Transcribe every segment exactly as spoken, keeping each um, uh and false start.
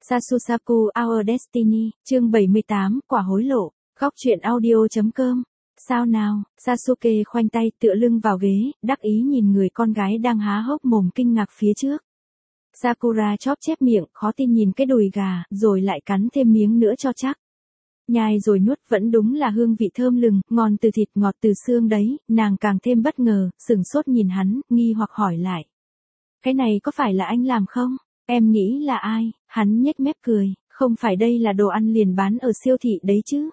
Sasusaku Our Destiny, chương bảy mươi tám, quả hối lộ, góc truyện audio.com. Sao nào, Sasuke khoanh tay tựa lưng vào ghế, đắc ý nhìn người con gái đang há hốc mồm kinh ngạc phía trước. Sakura chóp chép miệng, khó tin nhìn cái đùi gà, rồi lại cắn thêm miếng nữa cho chắc. Nhai rồi nuốt vẫn đúng là hương vị thơm lừng, ngon từ thịt ngọt từ xương đấy, nàng càng thêm bất ngờ, sửng sốt nhìn hắn, nghi hoặc hỏi lại. Cái này có phải là anh làm không? Em nghĩ là ai? Hắn nhếch mép cười, không phải đây là đồ ăn liền bán ở siêu thị đấy chứ?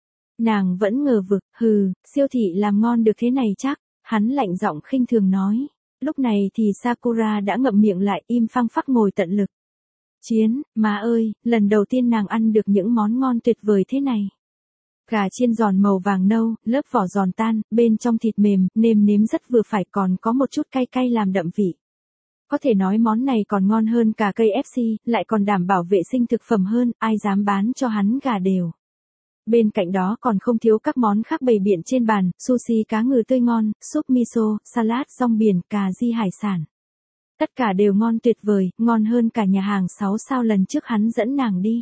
Nàng vẫn ngờ vực, hừ, siêu thị làm ngon được thế này chắc, hắn lạnh giọng khinh thường nói. Lúc này thì Sakura đã ngậm miệng lại im phăng phắc ngồi tận lực. Chiến, má ơi, lần đầu tiên nàng ăn được những món ngon tuyệt vời thế này. Gà chiên giòn màu vàng nâu, lớp vỏ giòn tan, bên trong thịt mềm, nêm nếm rất vừa phải còn có một chút cay cay làm đậm vị. Có thể nói món này còn ngon hơn cả cây ép xê, lại còn đảm bảo vệ sinh thực phẩm hơn, ai dám bán cho hắn gà đều. Bên cạnh đó còn không thiếu các món khác bày biện trên bàn, sushi cá ngừ tươi ngon, súp miso, salad rong biển, cà ri hải sản. Tất cả đều ngon tuyệt vời, ngon hơn cả nhà hàng sáu sao lần trước hắn dẫn nàng đi.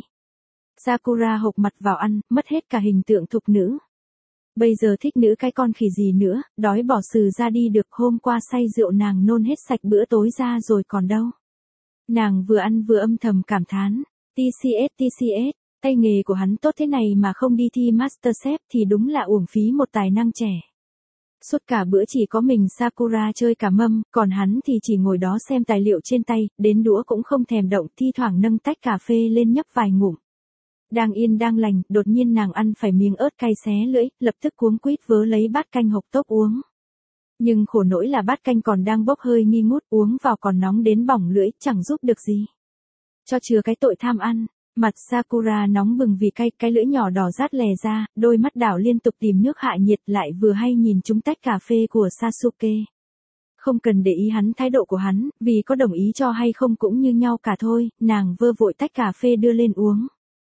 Sakura hộc mặt vào ăn, mất hết cả hình tượng thục nữ. Bây giờ thích nữ cái con khỉ gì nữa, đói bỏ sừ ra đi được, hôm qua say rượu nàng nôn hết sạch bữa tối ra rồi còn đâu. Nàng vừa ăn vừa âm thầm cảm thán, tê xê ét tê xê ét, tay nghề của hắn tốt thế này mà không đi thi MasterChef thì đúng là uổng phí một tài năng trẻ. Suốt cả bữa chỉ có mình Sakura chơi cả mâm, còn hắn thì chỉ ngồi đó xem tài liệu trên tay, đến đũa cũng không thèm động, thi thoảng nâng tách cà phê lên nhấp vài ngụm. Đang yên đang lành, đột nhiên nàng ăn phải miếng ớt cay xé lưỡi, lập tức cuống quýt vớ lấy bát canh hộc tốc uống. Nhưng khổ nỗi là bát canh còn đang bốc hơi nghi ngút, uống vào còn nóng đến bỏng lưỡi, chẳng giúp được gì. Cho chừa cái tội tham ăn, mặt Sakura nóng bừng vì cay, cái lưỡi nhỏ đỏ rát lè ra, đôi mắt đảo liên tục tìm nước hạ nhiệt, lại vừa hay nhìn trúng tách cà phê của Sasuke. Không cần để ý hắn thái độ của hắn, vì có đồng ý cho hay không cũng như nhau cả thôi, nàng vơ vội tách cà phê đưa lên uống.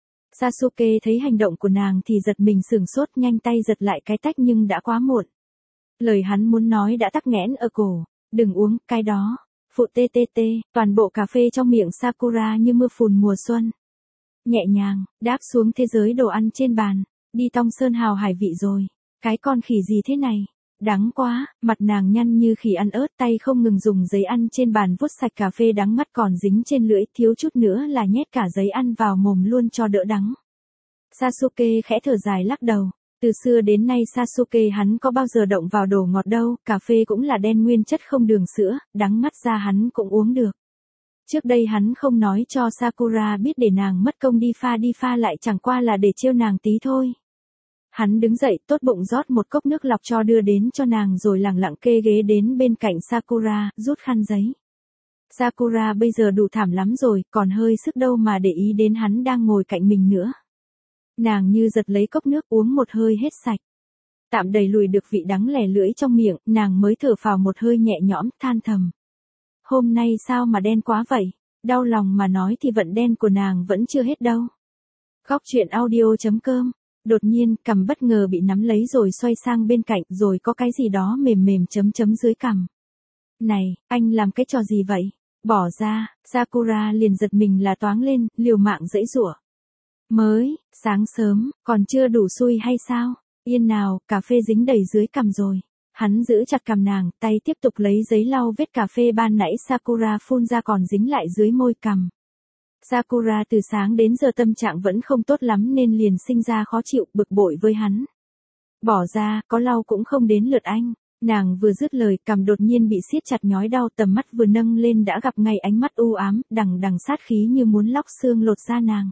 Sasuke thấy hành động của nàng thì giật mình sửng sốt, nhanh tay giật lại cái tách nhưng đã quá muộn. Lời hắn muốn nói đã tắc nghẽn ở cổ, đừng uống cái đó, phụ tê tê tê, toàn bộ cà phê trong miệng Sakura như mưa phùn mùa xuân. Nhẹ nhàng, đáp xuống thế giới đồ ăn trên bàn, đi tong sơn hào hải vị rồi, cái con khỉ gì thế này, đắng quá, mặt nàng nhăn như khỉ ăn ớt, tay không ngừng dùng giấy ăn trên bàn vuốt sạch cà phê đắng ngắt còn dính trên lưỡi, thiếu chút nữa là nhét cả giấy ăn vào mồm luôn cho đỡ đắng. Sasuke khẽ thở dài lắc đầu, từ xưa đến nay Sasuke hắn có bao giờ động vào đồ ngọt đâu, cà phê cũng là đen nguyên chất không đường sữa, đắng ngắt ra hắn cũng uống được. Trước đây hắn không nói cho Sakura biết để nàng mất công đi pha đi pha lại chẳng qua là để trêu nàng tí thôi. Hắn đứng dậy tốt bụng rót một cốc nước lọc cho đưa đến cho nàng rồi lẳng lặng kê ghế đến bên cạnh Sakura, rút khăn giấy. Sakura bây giờ đủ thảm lắm rồi, còn hơi sức đâu mà để ý đến hắn đang ngồi cạnh mình nữa. Nàng như giật lấy cốc nước uống một hơi hết sạch. Tạm đẩy lùi được vị đắng lè lưỡi trong miệng, nàng mới thở phào một hơi nhẹ nhõm, than thầm. Hôm nay sao mà đen quá vậy? Đau lòng mà nói thì vận đen của nàng vẫn chưa hết đâu. Góc truyện audio.com. Đột nhiên, cằm bất ngờ bị nắm lấy rồi xoay sang bên cạnh, rồi có cái gì đó mềm mềm chấm chấm dưới cằm. Này, anh làm cái trò gì vậy? Bỏ ra, Sakura liền giật mình là toáng lên, liều mạng giãy giụa. Mới, sáng sớm, còn chưa đủ xui hay sao? Yên nào, cà phê dính đầy dưới cằm rồi. Hắn giữ chặt cằm nàng, tay tiếp tục lấy giấy lau vết cà phê ban nãy Sakura phun ra còn dính lại dưới môi cằm. Sakura từ sáng đến giờ tâm trạng vẫn không tốt lắm nên liền sinh ra khó chịu, bực bội với hắn. Bỏ ra, có lau cũng không đến lượt anh. Nàng vừa dứt lời, cằm đột nhiên bị siết chặt nhói đau, tầm mắt vừa nâng lên đã gặp ngay ánh mắt u ám, đằng đằng sát khí như muốn lóc xương lột da nàng.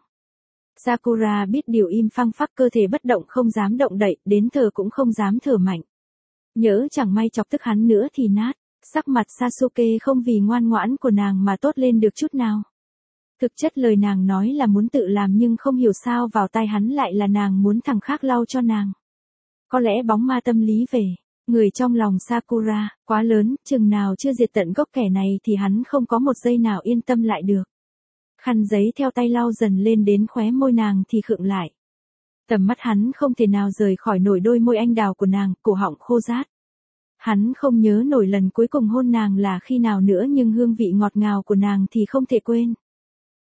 Sakura biết điều im phăng phắc, cơ thể bất động không dám động đậy, đến thở cũng không dám thở mạnh. Nhỡ chẳng may chọc tức hắn nữa thì nát, sắc mặt Sasuke không vì ngoan ngoãn của nàng mà tốt lên được chút nào. Thực chất lời nàng nói là muốn tự làm nhưng không hiểu sao vào tai hắn lại là nàng muốn thằng khác lau cho nàng. Có lẽ bóng ma tâm lý về, người trong lòng Sakura, quá lớn, chừng nào chưa diệt tận gốc kẻ này thì hắn không có một giây nào yên tâm lại được. Khăn giấy theo tay lau dần lên đến khóe môi nàng thì khựng lại. Tầm mắt hắn không thể nào rời khỏi nổi đôi môi anh đào của nàng, cổ họng khô rát. Hắn không nhớ nổi lần cuối cùng hôn nàng là khi nào nữa nhưng hương vị ngọt ngào của nàng thì không thể quên.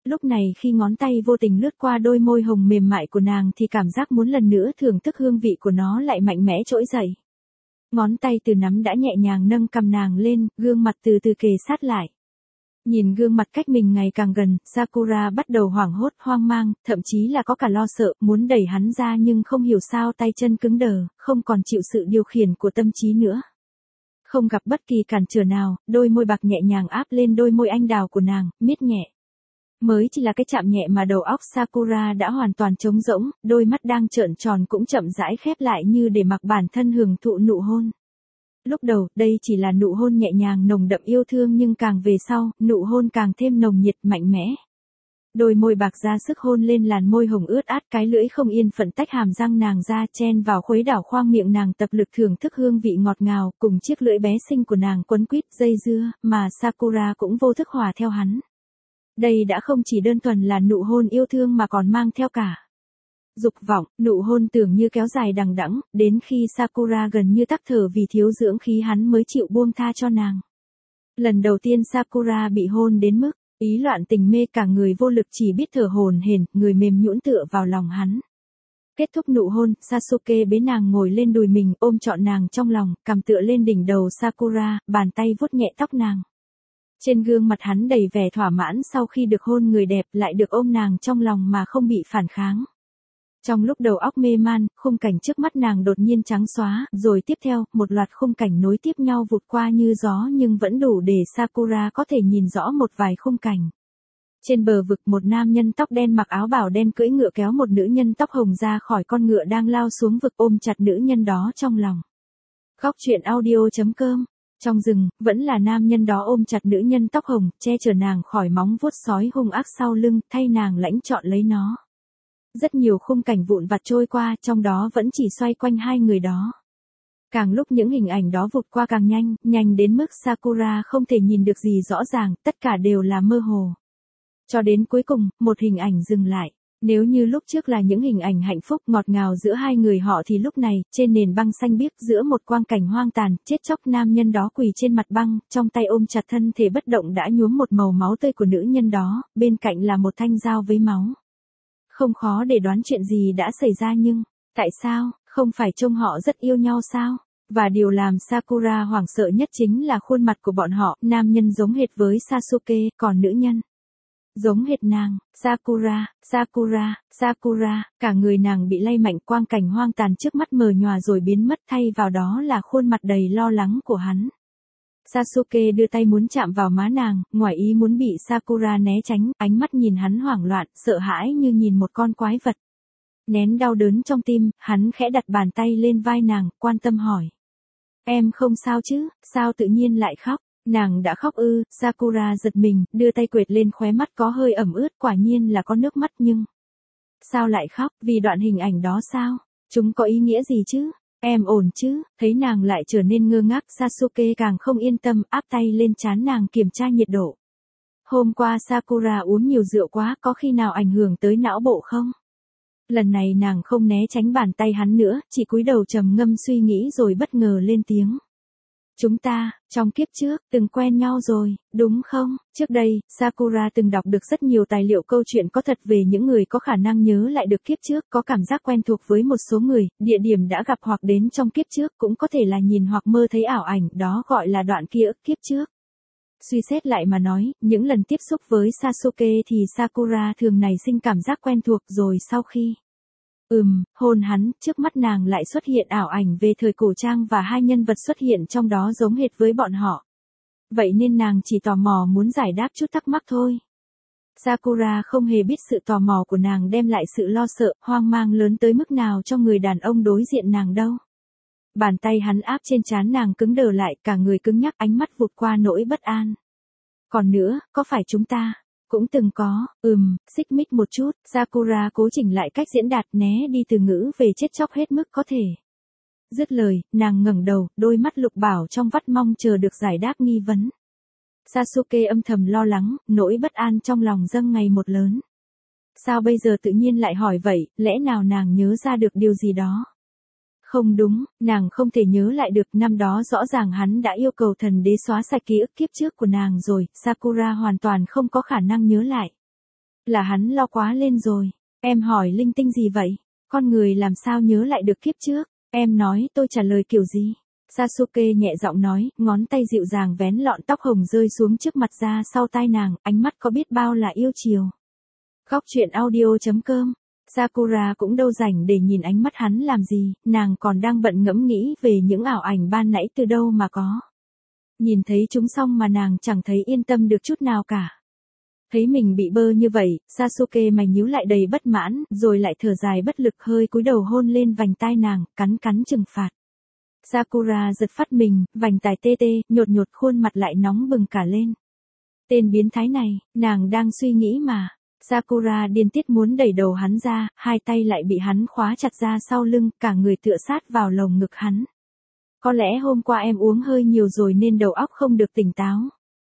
Lúc này khi ngón tay vô tình lướt qua đôi môi hồng mềm mại của nàng thì cảm giác muốn lần nữa thưởng thức hương vị của nó lại mạnh mẽ trỗi dậy. Ngón tay từ nắm đã nhẹ nhàng nâng cầm nàng lên, gương mặt từ từ kề sát lại. Nhìn gương mặt cách mình ngày càng gần, Sakura bắt đầu hoảng hốt, hoang mang, thậm chí là có cả lo sợ, muốn đẩy hắn ra nhưng không hiểu sao tay chân cứng đờ, không còn chịu sự điều khiển của tâm trí nữa. Không gặp bất kỳ cản trở nào, đôi môi bạc nhẹ nhàng áp lên đôi môi anh đào của nàng, miết nhẹ. Mới chỉ là cái chạm nhẹ mà đầu óc Sakura đã hoàn toàn trống rỗng, đôi mắt đang trợn tròn cũng chậm rãi khép lại như để mặc bản thân hưởng thụ nụ hôn. Lúc đầu, đây chỉ là nụ hôn nhẹ nhàng nồng đậm yêu thương nhưng càng về sau, nụ hôn càng thêm nồng nhiệt mạnh mẽ. Đôi môi bạc ra sức hôn lên làn môi hồng ướt át, cái lưỡi không yên phận tách hàm răng nàng ra chen vào khuấy đảo khoang miệng nàng, tập lực thưởng thức hương vị ngọt ngào, cùng chiếc lưỡi bé xinh của nàng quấn quýt dây dưa, mà Sakura cũng vô thức hòa theo hắn. Đây đã không chỉ đơn thuần là nụ hôn yêu thương mà còn mang theo cả dục vọng, nụ hôn tưởng như kéo dài đằng đẵng, đến khi Sakura gần như tắc thở vì thiếu dưỡng khí hắn mới chịu buông tha cho nàng. Lần đầu tiên Sakura bị hôn đến mức ý loạn tình mê, cả người vô lực chỉ biết thở hổn hển, người mềm nhũn tựa vào lòng hắn. Kết thúc nụ hôn, Sasuke bế nàng ngồi lên đùi mình, ôm trọn nàng trong lòng, cằm tựa lên đỉnh đầu Sakura, bàn tay vuốt nhẹ tóc nàng. Trên gương mặt hắn đầy vẻ thỏa mãn sau khi được hôn người đẹp, lại được ôm nàng trong lòng mà không bị phản kháng. Trong lúc đầu óc mê man, khung cảnh trước mắt nàng đột nhiên trắng xóa, rồi tiếp theo, một loạt khung cảnh nối tiếp nhau vụt qua như gió nhưng vẫn đủ để Sakura có thể nhìn rõ một vài khung cảnh. Trên bờ vực, một nam nhân tóc đen mặc áo bào đen cưỡi ngựa kéo một nữ nhân tóc hồng ra khỏi con ngựa đang lao xuống vực, ôm chặt nữ nhân đó trong lòng. Góc truyện audio chấm com. Trong rừng, vẫn là nam nhân đó ôm chặt nữ nhân tóc hồng, che chở nàng khỏi móng vuốt sói hung ác sau lưng, thay nàng lãnh chọn lấy nó. Rất nhiều khung cảnh vụn vặt trôi qua, trong đó vẫn chỉ xoay quanh hai người đó. Càng lúc những hình ảnh đó vụt qua càng nhanh, nhanh đến mức Sakura không thể nhìn được gì rõ ràng, tất cả đều là mơ hồ. Cho đến cuối cùng, một hình ảnh dừng lại. Nếu như lúc trước là những hình ảnh hạnh phúc ngọt ngào giữa hai người họ thì lúc này, trên nền băng xanh biếc giữa một quang cảnh hoang tàn, chết chóc, nam nhân đó quỳ trên mặt băng, trong tay ôm chặt thân thể bất động đã nhuốm một màu máu tươi của nữ nhân đó, bên cạnh là một thanh dao với máu. Không khó để đoán chuyện gì đã xảy ra nhưng, tại sao, không phải trông họ rất yêu nhau sao? Và điều làm Sakura hoảng sợ nhất chính là khuôn mặt của bọn họ, nam nhân giống hệt với Sasuke, còn nữ nhân giống hệt nàng. Sakura, Sakura, Sakura, cả người nàng bị lay mạnh, quang cảnh hoang tàn trước mắt mờ nhòa rồi biến mất, thay vào đó là khuôn mặt đầy lo lắng của hắn. Sasuke đưa tay muốn chạm vào má nàng, ngoài ý muốn bị Sakura né tránh, ánh mắt nhìn hắn hoảng loạn, sợ hãi như nhìn một con quái vật. Nén đau đớn trong tim, hắn khẽ đặt bàn tay lên vai nàng, quan tâm hỏi. Em không sao chứ, sao tự nhiên lại khóc? Nàng đã khóc ư? Sakura giật mình, đưa tay quệt lên khóe mắt có hơi ẩm ướt, quả nhiên là có nước mắt nhưng... Sao lại khóc, vì đoạn hình ảnh đó sao? Chúng có ý nghĩa gì chứ? Em ổn chứ? Thấy nàng lại trở nên ngơ ngác, Sasuke càng không yên tâm, áp tay lên trán nàng kiểm tra nhiệt độ. Hôm qua Sakura uống nhiều rượu quá, có khi nào ảnh hưởng tới não bộ không? Lần này nàng không né tránh bàn tay hắn nữa, chỉ cúi đầu trầm ngâm suy nghĩ rồi bất ngờ lên tiếng. Chúng ta, trong kiếp trước, từng quen nhau rồi, đúng không? Trước đây, Sakura từng đọc được rất nhiều tài liệu câu chuyện có thật về những người có khả năng nhớ lại được kiếp trước, có cảm giác quen thuộc với một số người, địa điểm đã gặp hoặc đến trong kiếp trước, cũng có thể là nhìn hoặc mơ thấy ảo ảnh, đó gọi là đoạn ký ức kiếp trước. Suy xét lại mà nói, những lần tiếp xúc với Sasuke thì Sakura thường nảy sinh cảm giác quen thuộc, rồi sau khi Ừm, hôn hắn, trước mắt nàng lại xuất hiện ảo ảnh về thời cổ trang và hai nhân vật xuất hiện trong đó giống hệt với bọn họ. Vậy nên nàng chỉ tò mò muốn giải đáp chút thắc mắc thôi. Sakura không hề biết sự tò mò của nàng đem lại sự lo sợ, hoang mang lớn tới mức nào cho người đàn ông đối diện nàng đâu. Bàn tay hắn áp trên trán nàng cứng đờ lại, cả người cứng nhắc, ánh mắt vụt qua nỗi bất an. Còn nữa, có phải chúng ta cũng từng có, ừm, xích mích một chút, Sakura cố chỉnh lại cách diễn đạt, né đi từ ngữ về chết chóc hết mức có thể. Dứt lời, nàng ngẩng đầu, đôi mắt lục bảo trong vắt mong chờ được giải đáp nghi vấn. Sasuke âm thầm lo lắng, nỗi bất an trong lòng dâng ngày một lớn. Sao bây giờ tự nhiên lại hỏi vậy, lẽ nào nàng nhớ ra được điều gì đó? Không đúng, nàng không thể nhớ lại được, năm đó rõ ràng hắn đã yêu cầu thần đế xóa sạch ký ức kiếp trước của nàng rồi, Sakura hoàn toàn không có khả năng nhớ lại. Là hắn lo quá lên rồi. Em hỏi linh tinh gì vậy? Con người làm sao nhớ lại được kiếp trước? Em nói tôi trả lời kiểu gì? Sasuke nhẹ giọng nói, ngón tay dịu dàng vén lọn tóc hồng rơi xuống trước mặt ra sau tai nàng, ánh mắt có biết bao là yêu chiều. Góc truyện audio chấm com. Sakura cũng đâu rảnh để nhìn ánh mắt hắn làm gì, nàng còn đang bận ngẫm nghĩ về những ảo ảnh ban nãy từ đâu mà có. Nhìn thấy chúng xong mà nàng chẳng thấy yên tâm được chút nào cả. Thấy mình bị bơ như vậy, Sasuke mày nhíu lại đầy bất mãn, rồi lại thở dài bất lực hơi cúi đầu hôn lên vành tai nàng, cắn cắn trừng phạt. Sakura giật phát mình, vành tai tê tê, nhột nhột khuôn mặt lại nóng bừng cả lên. Tên biến thái này, nàng đang suy nghĩ mà. Sakura điên tiết muốn đẩy đầu hắn ra, hai tay lại bị hắn khóa chặt ra sau lưng, cả người tựa sát vào lồng ngực hắn. Có lẽ hôm qua em uống hơi nhiều rồi nên đầu óc không được tỉnh táo.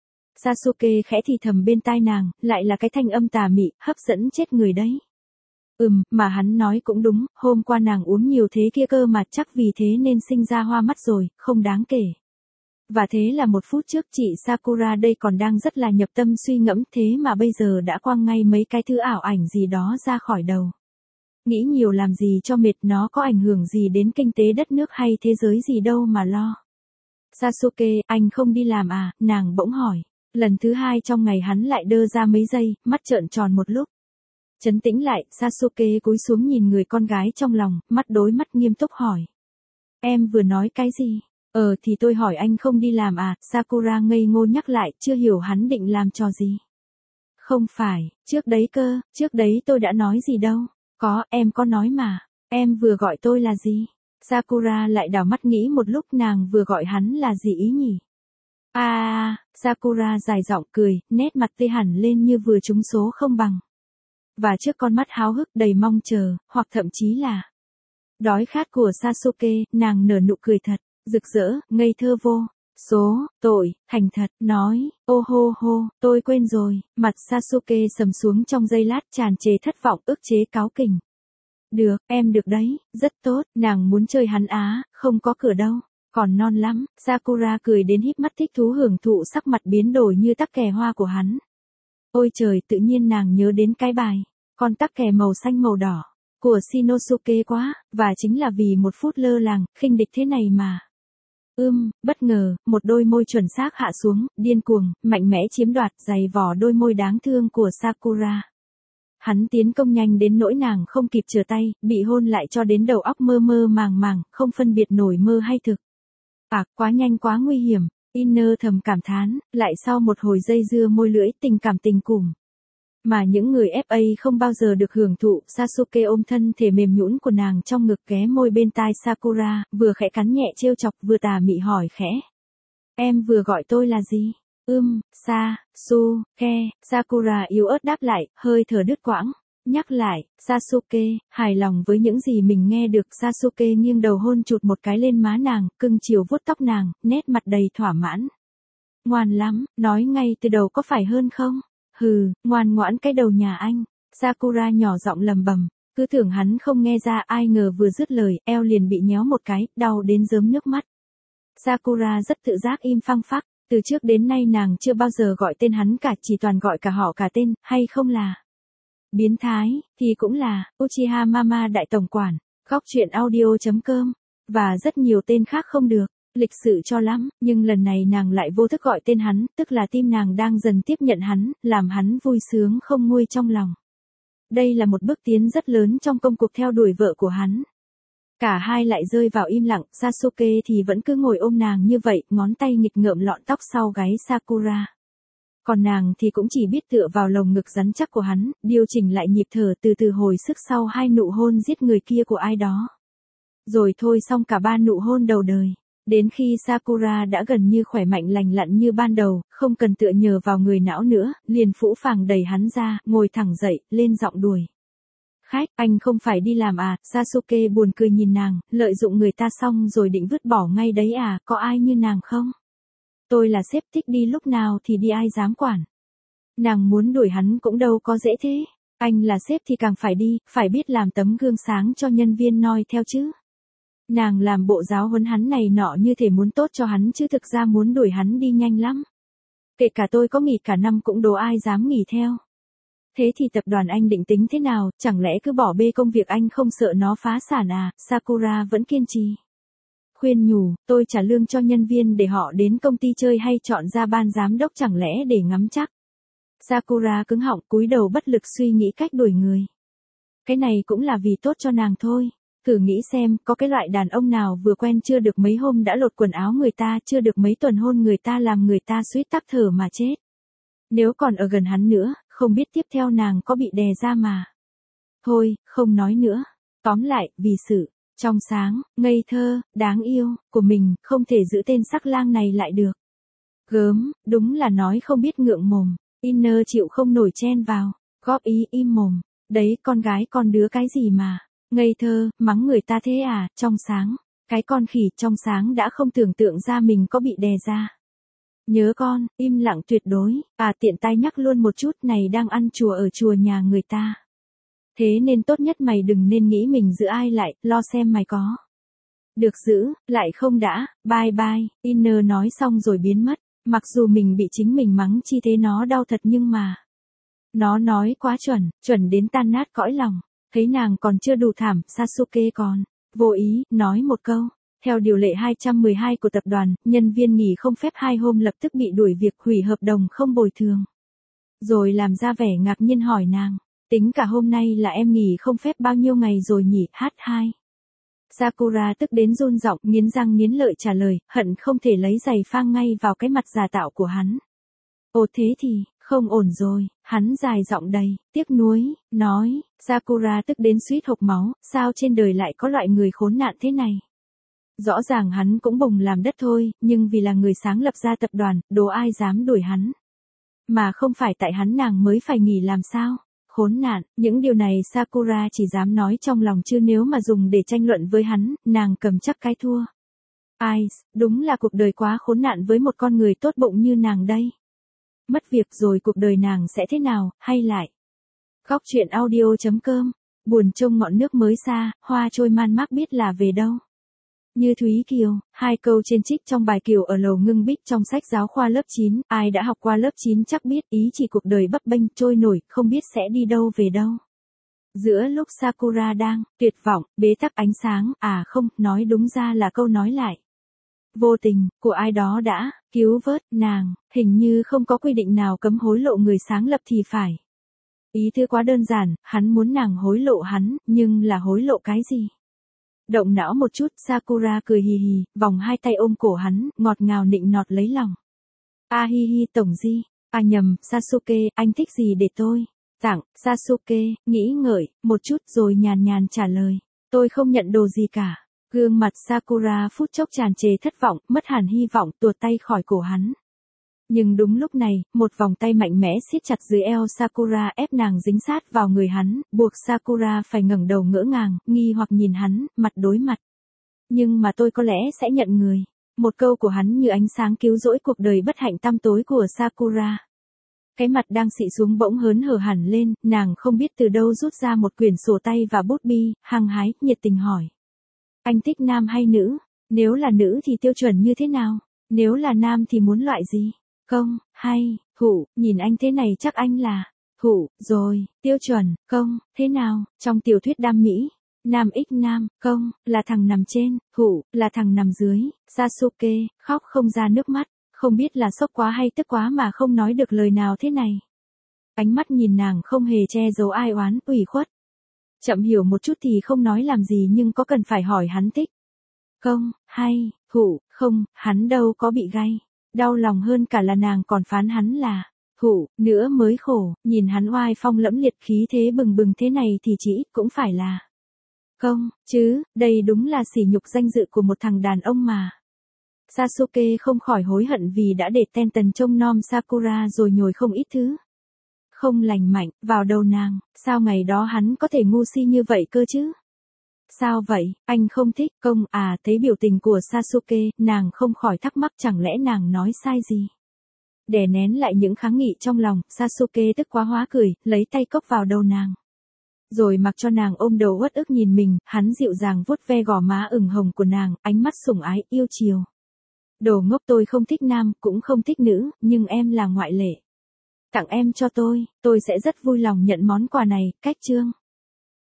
Sasuke khẽ thì thầm bên tai nàng, lại là cái thanh âm tà mị, hấp dẫn chết người đấy. Ừm, mà hắn nói cũng đúng, hôm qua nàng uống nhiều thế kia cơ mà chắc vì thế nên sinh ra hoa mắt rồi, không đáng kể. Và thế là một phút trước chị Sakura đây còn đang rất là nhập tâm suy ngẫm thế mà bây giờ đã quăng ngay mấy cái thứ ảo ảnh gì đó ra khỏi đầu. Nghĩ nhiều làm gì cho mệt, nó có ảnh hưởng gì đến kinh tế đất nước hay thế giới gì đâu mà lo. Sasuke, anh không đi làm à, nàng bỗng hỏi. Lần thứ hai trong ngày hắn lại đơ ra mấy giây, mắt trợn tròn một lúc. Trấn tĩnh lại, Sasuke cúi xuống nhìn người con gái trong lòng, mắt đối mắt nghiêm túc hỏi. Em vừa nói cái gì? Ờ thì tôi hỏi anh không đi làm à, Sakura ngây ngô nhắc lại, chưa hiểu hắn định làm trò gì. Không phải, trước đấy cơ, trước đấy tôi đã nói gì đâu. Có, em có nói mà. Em vừa gọi tôi là gì? Sakura lại đảo mắt nghĩ một lúc nàng vừa gọi hắn là gì ý nhỉ? À, Sakura dài giọng cười, nét mặt tươi hẳn lên như vừa trúng số không bằng. Và trước con mắt háo hức đầy mong chờ, hoặc thậm chí là đói khát của Sasuke, nàng nở nụ cười thật, rực rỡ, ngây thơ vô số, tội, thành thật, nói, ô hô hô, tôi quên rồi, mặt Sasuke sầm xuống trong giây lát tràn trề thất vọng ức chế cáu kỉnh. Được, em được đấy, rất tốt, nàng muốn chơi hắn á, không có cửa đâu. Còn non lắm, Sakura cười đến híp mắt thích thú hưởng thụ sắc mặt biến đổi như tắc kè hoa của hắn. Ôi trời, tự nhiên nàng nhớ đến cái bài, con tắc kè màu xanh màu đỏ, của Shinosuke quá, và chính là vì một phút lơ làng, khinh địch thế này mà. Ưm, bất ngờ, một đôi môi chuẩn xác hạ xuống, điên cuồng, mạnh mẽ chiếm đoạt, giày vò đôi môi đáng thương của Sakura. Hắn tiến công nhanh đến nỗi nàng không kịp trở tay, bị hôn lại cho đến đầu óc mơ mơ màng màng, không phân biệt nổi mơ hay thực. À, quá nhanh quá nguy hiểm, Inner thầm cảm thán, lại sau một hồi dây dưa môi lưỡi tình cảm tình cùm. Mà những người ép a không bao giờ được hưởng thụ, Sasuke ôm thân thể mềm nhũn của nàng trong ngực ghé môi bên tai Sakura, vừa khẽ cắn nhẹ trêu chọc vừa tà mị hỏi khẽ. Em vừa gọi tôi là gì? Ưm, Sa, Su, Ke, Sakura yếu ớt đáp lại, hơi thở đứt quãng. Nhắc lại, Sasuke, hài lòng với những gì mình nghe được, Sasuke nghiêng đầu hôn chụt một cái lên má nàng, cưng chiều vuốt tóc nàng, nét mặt đầy thỏa mãn. Ngoan lắm, nói ngay từ đầu có phải hơn không? Hừ, ngoan ngoãn cái đầu nhà anh. Sakura nhỏ giọng lầm bầm, cứ tưởng hắn không nghe ra, ai ngờ vừa dứt lời, eo liền bị nhéo một cái, đau đến rớm nước mắt. Sakura rất tự giác im phăng phắc, từ trước đến nay nàng chưa bao giờ gọi tên hắn cả, chỉ toàn gọi cả họ cả tên, hay không là biến thái, thì cũng là Uchiha Mama đại tổng quản, góc truyện audio chấm com, và rất nhiều tên khác không được, lịch sự cho lắm, nhưng lần này nàng lại vô thức gọi tên hắn, tức là tim nàng đang dần tiếp nhận hắn, làm hắn vui sướng không nguôi trong lòng. Đây là một bước tiến rất lớn trong công cuộc theo đuổi vợ của hắn. Cả hai lại rơi vào im lặng, Sasuke thì vẫn cứ ngồi ôm nàng như vậy, ngón tay nghịch ngợm lọn tóc sau gáy Sakura. Còn nàng thì cũng chỉ biết tựa vào lồng ngực rắn chắc của hắn, điều chỉnh lại nhịp thở từ từ hồi sức sau hai nụ hôn giết người kia của ai đó. Rồi thôi xong cả ba nụ hôn đầu đời. Đến khi Sakura đã gần như khỏe mạnh lành lặn như ban đầu, không cần tựa nhờ vào người não nữa, liền phũ phàng đẩy hắn ra, ngồi thẳng dậy, lên giọng đuổi. Khách, anh không phải đi làm à, Sasuke buồn cười nhìn nàng, lợi dụng người ta xong rồi định vứt bỏ ngay đấy à, có ai như nàng không? Tôi là sếp, thích đi lúc nào thì đi, ai dám quản. Nàng muốn đuổi hắn cũng đâu có dễ thế. Anh là sếp thì càng phải đi, phải biết làm tấm gương sáng cho nhân viên noi theo chứ. Nàng làm bộ giáo huấn hắn này nọ như thể muốn tốt cho hắn chứ thực ra muốn đuổi hắn đi nhanh lắm. Kể cả tôi có nghỉ cả năm cũng đố ai dám nghỉ theo. Thế thì tập đoàn anh định tính thế nào, chẳng lẽ cứ bỏ bê công việc anh không sợ nó phá sản à? Sakura vẫn kiên trì. Khuyên nhủ, tôi trả lương cho nhân viên để họ đến công ty chơi hay chọn ra ban giám đốc chẳng lẽ để ngắm chắc. Sakura cứng họng cúi đầu bất lực suy nghĩ cách đuổi người. Cái này cũng là vì tốt cho nàng thôi. Thử nghĩ xem, có cái loại đàn ông nào vừa quen chưa được mấy hôm đã lột quần áo người ta, chưa được mấy tuần hôn người ta làm người ta suýt tắc thở mà chết. Nếu còn ở gần hắn nữa, không biết tiếp theo nàng có bị đè ra mà. Thôi, không nói nữa. Tóm lại, vì sự trong sáng, ngây thơ, đáng yêu của mình, không thể giữ tên sắc lang này lại được. Gớm, đúng là nói không biết ngượng mồm. Inner chịu không nổi chen vào, góp ý im mồm. Đấy, con gái con đứa cái gì mà. Ngây thơ, mắng người ta thế à, trong sáng. Cái con khỉ trong sáng đã không tưởng tượng ra mình có bị đè ra. Nhớ con, im lặng tuyệt đối, à tiện tay nhắc luôn một chút này đang ăn chùa ở chùa nhà người ta. Thế nên tốt nhất mày đừng nên nghĩ mình giữ ai lại, lo xem mày có. Được giữ, lại không đã, bye bye, Inner nói xong rồi biến mất, mặc dù mình bị chính mình mắng chi thế nó đau thật nhưng mà. Nó nói quá chuẩn, chuẩn đến tan nát cõi lòng, thấy nàng còn chưa đủ thảm, Sasuke còn, vô ý, nói một câu. Theo điều lệ hai trăm mười hai của tập đoàn, nhân viên nghỉ không phép hai hôm lập tức bị đuổi việc hủy hợp đồng không bồi thường. Rồi làm ra vẻ ngạc nhiên hỏi nàng, tính cả hôm nay là em nghỉ không phép bao nhiêu ngày rồi nhỉ, hát hai. Sakura tức đến run giọng, nghiến răng nghiến lợi trả lời, hận không thể lấy giày phang ngay vào cái mặt giả tạo của hắn. Ồ thế thì, không ổn rồi, hắn dài giọng đầy, tiếc nuối, nói, Sakura tức đến suýt hộc máu, sao trên đời lại có loại người khốn nạn thế này. Rõ ràng hắn cũng bồng làm đất thôi, nhưng vì là người sáng lập ra tập đoàn, đố ai dám đuổi hắn. Mà không phải tại hắn nàng mới phải nghỉ làm sao. Khốn nạn, những điều này Sakura chỉ dám nói trong lòng chứ nếu mà dùng để tranh luận với hắn, nàng cầm chắc cái thua. Ai, đúng là cuộc đời quá khốn nạn với một con người tốt bụng như nàng đây. Mất việc rồi cuộc đời nàng sẽ thế nào, hay lại. Góc truyện audio chấm com, buồn trông ngọn nước mới xa, hoa trôi man mác biết là về đâu. Như Thúy Kiều, hai câu trên trích trong bài Kiều ở lầu ngưng bích trong sách giáo khoa lớp chín, ai đã học qua lớp chín chắc biết ý chỉ cuộc đời bấp bênh trôi nổi, không biết sẽ đi đâu về đâu. Giữa lúc Sakura đang tuyệt vọng, bế tắc ánh sáng, à không, nói đúng ra là câu nói lại. Vô tình, của ai đó đã cứu vớt nàng, hình như không có quy định nào cấm hối lộ người sáng lập thì phải. Ý thư quá đơn giản, hắn muốn nàng hối lộ hắn, nhưng là hối lộ cái gì? Động não một chút, Sakura cười hì hì, vòng hai tay ôm cổ hắn, ngọt ngào nịnh nọt lấy lòng. A hi hi tổng di, à nhầm, Sasuke, anh thích gì để tôi tặng, Sasuke, nghĩ ngợi, một chút rồi nhàn nhàn trả lời. Tôi không nhận đồ gì cả. Gương mặt Sakura phút chốc tràn trề thất vọng, mất hẳn hy vọng, tuột tay khỏi cổ hắn. Nhưng đúng lúc này, một vòng tay mạnh mẽ siết chặt dưới eo Sakura ép nàng dính sát vào người hắn, buộc Sakura phải ngẩng đầu ngỡ ngàng, nghi hoặc nhìn hắn, mặt đối mặt. Nhưng mà tôi có lẽ sẽ nhận người. Một câu của hắn như ánh sáng cứu rỗi cuộc đời bất hạnh tăm tối của Sakura. Cái mặt đang xị xuống bỗng hớn hở hẳn lên, nàng không biết từ đâu rút ra một quyển sổ tay và bút bi, hăng hái, nhiệt tình hỏi. Anh thích nam hay nữ? Nếu là nữ thì tiêu chuẩn như thế nào? Nếu là nam thì muốn loại gì? Công, hay, hụ, nhìn anh thế này chắc anh là, hụ, rồi, tiêu chuẩn, công, thế nào, trong tiểu thuyết đam mỹ, nam ích nam, công, là thằng nằm trên, hụ, là thằng nằm dưới, Sasuke, khóc không ra nước mắt, không biết là sốc quá hay tức quá mà không nói được lời nào thế này. Ánh mắt nhìn nàng không hề che giấu ai oán, ủy khuất. Chậm hiểu một chút thì không nói làm gì nhưng có cần phải hỏi hắn thích. Công, hay, hụ, không, hắn đâu có bị gay. Đau lòng hơn cả là nàng còn phán hắn là, hụ, nữa mới khổ, nhìn hắn oai phong lẫm liệt khí thế bừng bừng thế này thì chỉ ít cũng phải là công, chứ, đây đúng là sỉ nhục danh dự của một thằng đàn ông mà. Sasuke không khỏi hối hận vì đã để ten tần trông nom Sakura rồi nhồi không ít thứ. Không lành mạnh, vào đầu nàng, sao ngày đó hắn có thể ngu si như vậy cơ chứ? Sao vậy, anh không thích công à? Thấy biểu tình của Sasuke, nàng không khỏi thắc mắc chẳng lẽ nàng nói sai gì. Đè nén lại những kháng nghị trong lòng, Sasuke tức quá hóa cười, lấy tay cốc vào đầu nàng. Rồi mặc cho nàng ôm đầu uất ức nhìn mình, hắn dịu dàng vuốt ve gò má ửng hồng của nàng, ánh mắt sủng ái, yêu chiều. Đồ ngốc tôi không thích nam, cũng không thích nữ, nhưng em là ngoại lệ. Tặng em cho tôi, tôi sẽ rất vui lòng nhận món quà này, cách chương.